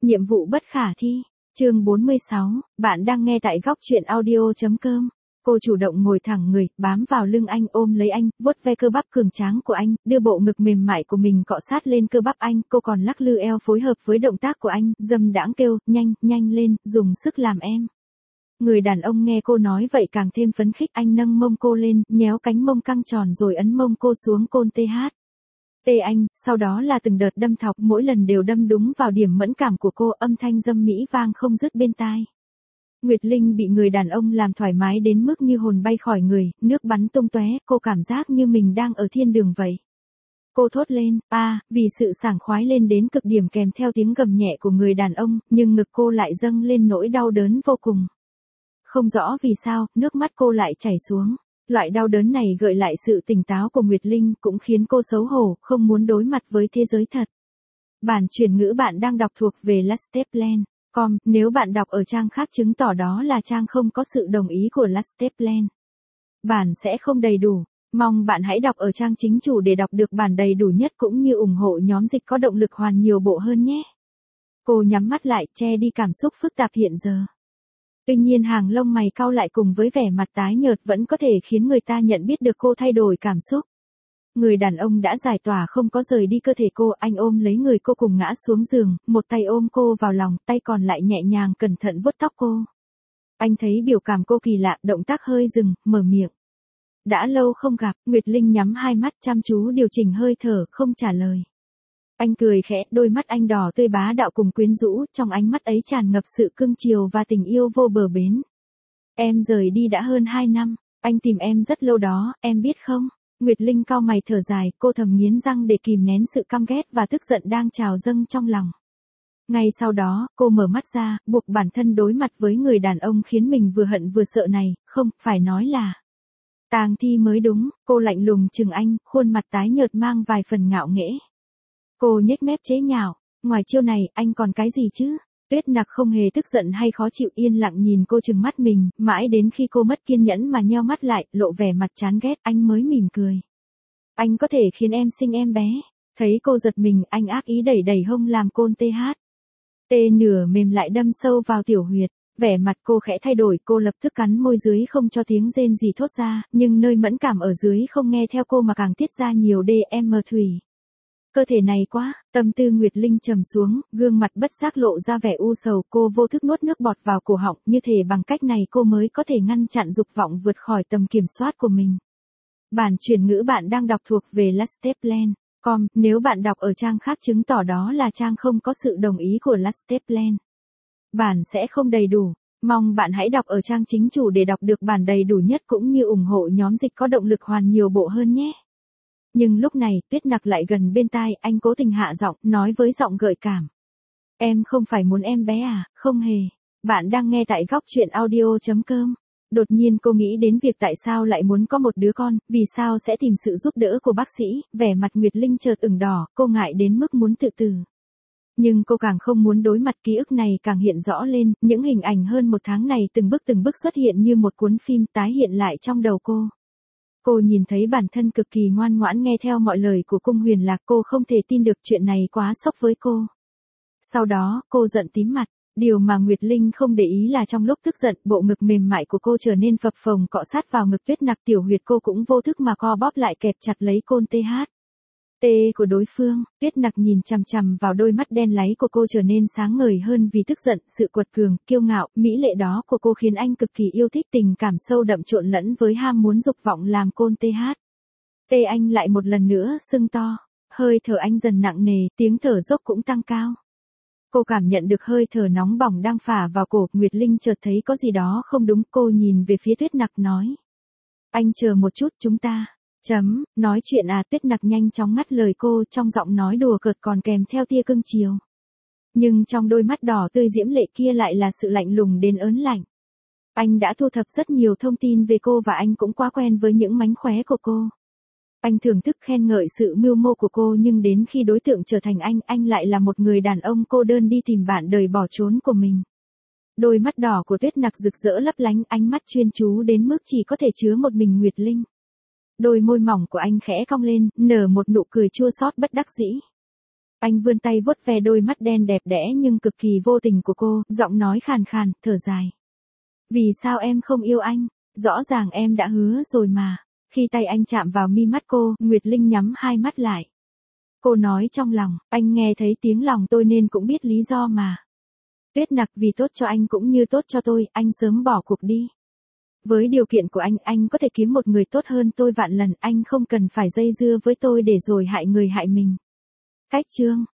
Nhiệm vụ bất khả thi. Chương 46, bạn đang nghe tại góc truyện audio.com. Cô chủ động ngồi thẳng người, bám vào lưng anh, ôm lấy anh, vuốt ve cơ bắp cường tráng của anh, đưa bộ ngực mềm mại của mình cọ sát lên cơ bắp anh, cô còn lắc lư eo phối hợp với động tác của anh, dâm đãng kêu, nhanh, nhanh lên, dùng sức làm em. Người đàn ông nghe cô nói vậy càng thêm phấn khích, anh nâng mông cô lên, nhéo cánh mông căng tròn rồi ấn mông cô xuống côn TH. Tê anh, sau đó là từng đợt đâm thọc, mỗi lần đều đâm đúng vào điểm mẫn cảm của cô, âm thanh dâm mỹ vang không dứt bên tai. Nguyệt Linh bị người đàn ông làm thoải mái đến mức như hồn bay khỏi người, nước bắn tung tóe, cô cảm giác như mình đang ở thiên đường vậy. Cô thốt lên, vì sự sảng khoái lên đến cực điểm kèm theo tiếng gầm nhẹ của người đàn ông, nhưng ngực cô lại dâng lên nỗi đau đớn vô cùng. Không rõ vì sao, nước mắt cô lại chảy xuống. Loại đau đớn này gợi lại sự tỉnh táo của Nguyệt Linh, cũng khiến cô xấu hổ, không muốn đối mặt với thế giới thật. Bản chuyển ngữ bạn đang đọc thuộc về Lasteplan.com, nếu bạn đọc ở trang khác chứng tỏ đó là trang không có sự đồng ý của Lasteplan. Bản sẽ không đầy đủ. Mong bạn hãy đọc ở trang chính chủ để đọc được bản đầy đủ nhất cũng như ủng hộ nhóm dịch có động lực hoàn nhiều bộ hơn nhé. Cô nhắm mắt lại, che đi cảm xúc phức tạp hiện giờ. Tuy nhiên hàng lông mày cau lại cùng với vẻ mặt tái nhợt vẫn có thể khiến người ta nhận biết được cô thay đổi cảm xúc. Người đàn ông đã giải tỏa không có rời đi cơ thể cô, anh ôm lấy người cô cùng ngã xuống giường, một tay ôm cô vào lòng, tay còn lại nhẹ nhàng cẩn thận vuốt tóc cô. Anh thấy biểu cảm cô kỳ lạ, động tác hơi dừng, mở miệng. Đã lâu không gặp, Nguyệt Linh nhắm hai mắt chăm chú điều chỉnh hơi thở, không trả lời. Anh cười khẽ, đôi mắt anh đỏ tươi bá đạo cùng quyến rũ, trong ánh mắt ấy tràn ngập sự cưng chiều và tình yêu vô bờ bến. Em rời đi đã hơn 2 năm, anh tìm em rất lâu đó, em biết không? Nguyệt Linh cau mày thở dài, cô thầm nghiến răng để kìm nén sự căm ghét và tức giận đang trào dâng trong lòng. Ngay sau đó, cô mở mắt ra, buộc bản thân đối mặt với người đàn ông khiến mình vừa hận vừa sợ này, không, phải nói là tang thi mới đúng, cô lạnh lùng chừng anh, khuôn mặt tái nhợt mang vài phần ngạo nghễ. Cô nhếch mép chế nhạo, ngoài chiêu này, anh còn cái gì chứ? Tuyết Nặc không hề tức giận hay khó chịu, yên lặng nhìn cô trừng mắt mình, mãi đến khi cô mất kiên nhẫn mà nheo mắt lại, lộ vẻ mặt chán ghét, anh mới mỉm cười. Anh có thể khiến em sinh em bé. Thấy cô giật mình, anh ác ý đẩy đẩy hông làm côn TH. Tê nửa mềm lại đâm sâu vào tiểu huyệt, vẻ mặt cô khẽ thay đổi, cô lập tức cắn môi dưới không cho tiếng rên gì thốt ra, nhưng nơi mẫn cảm ở dưới không nghe theo cô mà càng tiết ra nhiều DM thủy. Cơ thể này quá, tâm tư Nguyệt Linh trầm xuống, gương mặt bất giác lộ ra vẻ u sầu, cô vô thức nuốt nước bọt vào cổ họng, như thể bằng cách này cô mới có thể ngăn chặn dục vọng vượt khỏi tầm kiểm soát của mình. Bản chuyển ngữ bạn đang đọc thuộc về Lasteplan.com, nếu bạn đọc ở trang khác chứng tỏ đó là trang không có sự đồng ý của Lasteplan. Bản sẽ không đầy đủ. Mong bạn hãy đọc ở trang chính chủ để đọc được bản đầy đủ nhất cũng như ủng hộ nhóm dịch có động lực hoàn nhiều bộ hơn nhé. Nhưng lúc này, Tuyết Nặc lại gần bên tai, anh cố tình hạ giọng, nói với giọng gợi cảm. Em không phải muốn em bé à, không hề. Bạn đang nghe tại góc truyện audio.com. Đột nhiên cô nghĩ đến việc tại sao lại muốn có một đứa con, vì sao sẽ tìm sự giúp đỡ của bác sĩ, vẻ mặt Nguyệt Linh chợt ửng đỏ, cô ngại đến mức muốn tự tử. Nhưng cô càng không muốn đối mặt, ký ức này càng hiện rõ lên, những hình ảnh hơn một tháng này từng bước xuất hiện như một cuốn phim tái hiện lại trong đầu cô. Cô nhìn thấy bản thân cực kỳ ngoan ngoãn nghe theo mọi lời của Cung Huyền Lạc, cô không thể tin được chuyện này quá sốc với cô. Sau đó, cô giận tím mặt. Điều mà Nguyệt Linh không để ý là trong lúc tức giận, bộ ngực mềm mại của cô trở nên phập phồng cọ sát vào ngực Tuyết Nặc, tiểu huyệt cô cũng vô thức mà co bóp lại kẹp chặt lấy côn TH. Tê của đối phương, Tuyết Nặc nhìn chằm chằm vào đôi mắt đen láy của cô trở nên sáng ngời hơn vì tức giận, sự quật cường, kiêu ngạo, mỹ lệ đó của cô khiến anh cực kỳ yêu thích, tình cảm sâu đậm trộn lẫn với ham muốn dục vọng làm côn TH. Tê anh lại một lần nữa sưng to, hơi thở anh dần nặng nề, tiếng thở dốc cũng tăng cao. Cô cảm nhận được hơi thở nóng bỏng đang phả vào cổ, Nguyệt Linh chợt thấy có gì đó không đúng, cô nhìn về phía Tuyết Nặc nói. Anh chờ một chút, chúng ta. Nói chuyện à, Tuyết Nặc nhanh chóng ngắt lời cô, trong giọng nói đùa cợt còn kèm theo tia cưng chiều. Nhưng trong đôi mắt đỏ tươi diễm lệ kia lại là sự lạnh lùng đến ớn lạnh. Anh đã thu thập rất nhiều thông tin về cô và anh cũng quá quen với những mánh khóe của cô. Anh thưởng thức khen ngợi sự mưu mô của cô, nhưng đến khi đối tượng trở thành anh lại là một người đàn ông cô đơn đi tìm bạn đời bỏ trốn của mình. Đôi mắt đỏ của Tuyết Nặc rực rỡ lấp lánh, ánh mắt chuyên chú đến mức chỉ có thể chứa một mình Nguyệt Linh. Đôi môi mỏng của anh khẽ cong lên, nở một nụ cười chua xót bất đắc dĩ. Anh vươn tay vuốt ve đôi mắt đen đẹp đẽ nhưng cực kỳ vô tình của cô, giọng nói khàn khàn, thở dài. Vì sao em không yêu anh? Rõ ràng em đã hứa rồi mà. Khi tay anh chạm vào mi mắt cô, Nguyệt Linh nhắm hai mắt lại. Cô nói trong lòng, anh nghe thấy tiếng lòng tôi nên cũng biết lý do mà. Tuyết Nặc, vì tốt cho anh cũng như tốt cho tôi, anh sớm bỏ cuộc đi. Với điều kiện của anh có thể kiếm một người tốt hơn tôi vạn lần, anh không cần phải dây dưa với tôi để rồi hại người hại mình. Cách chương